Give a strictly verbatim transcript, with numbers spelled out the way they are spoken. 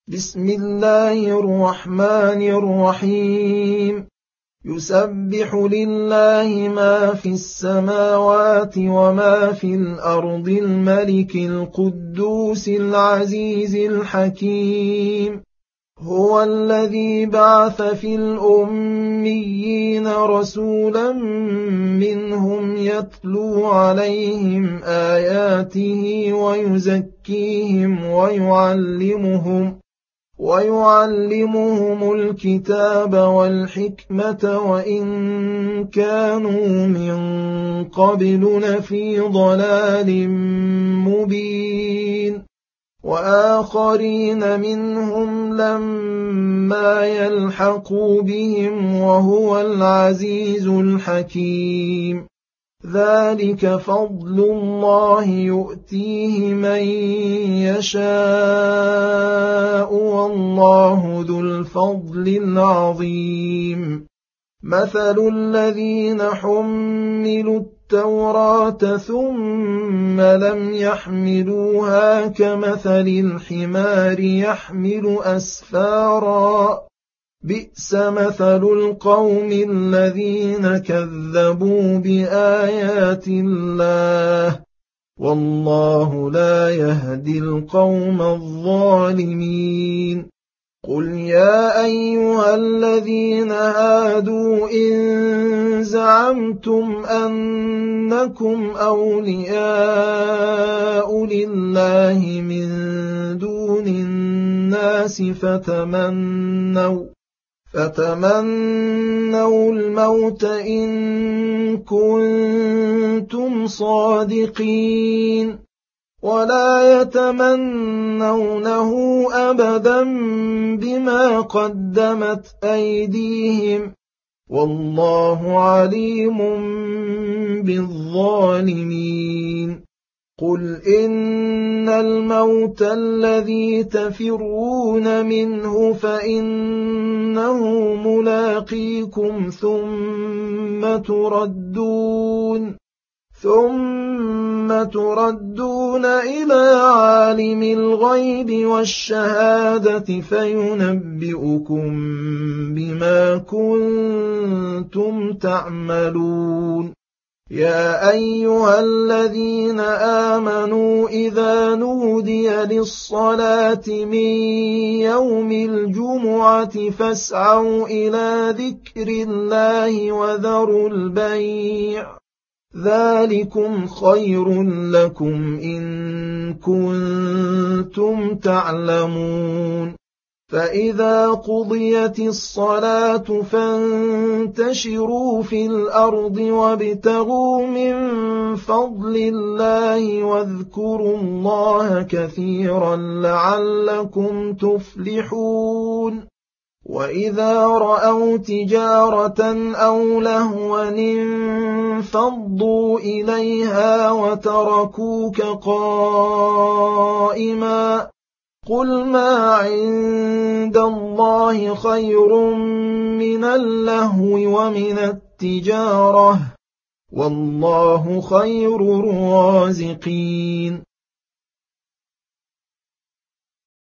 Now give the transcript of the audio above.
بسم الله الرحمن الرحيم يسبح لله ما في السماوات وما في الأرض الملك القدوس العزيز الحكيم هو الذي بعث في الأميين رسولا منهم يتلو عليهم آياته ويزكيهم ويعلمهم ويعلمهم الكتاب والحكمة وإن كانوا من قبل لفي ضلال مبين وآخرين منهم لما يلحقوا بهم وهو العزيز الحكيم ذلك فضل الله يؤتيه من يشاء والله ذو الفضل العظيم مثل الذين حملوا التوراة ثم لم يحملوها كمثل الحمار يحمل أسفارا بئس مثل القوم الذين كذبوا بآيات الله والله لا يهدي القوم الظالمين قل يا أيها الذين هادوا إن زعمتم أنكم أولياء لله من دون الناس فتمنوا فتمنوا الموت إن كنتم صادقين ولا يتمنونه أبدا بما قدمت أيديهم والله عليم بالظالمين قل إن الموت الذي تفرون منه فإنه ملاقيكم ثم تردون ثم تردون إلى عالم الغيب والشهادة فينبئكم بما كنتم تعملون يا أيها الذين آمنوا إذا نودي للصلاة من يوم الجمعة فاسعوا إلى ذكر الله وذروا البيع ذلكم خير لكم إن كنتم تعلمون فإذا قضيت الصلاة فانتشروا في الأرض وابتغوا من فضل الله واذكروا الله كثيرا لعلكم تفلحون وإذا رأوا تجارة أو لهوا انفضوا إليها وتركوك قائما قل ما عند الله خير من اللهو ومن التجارة والله خير الرازقين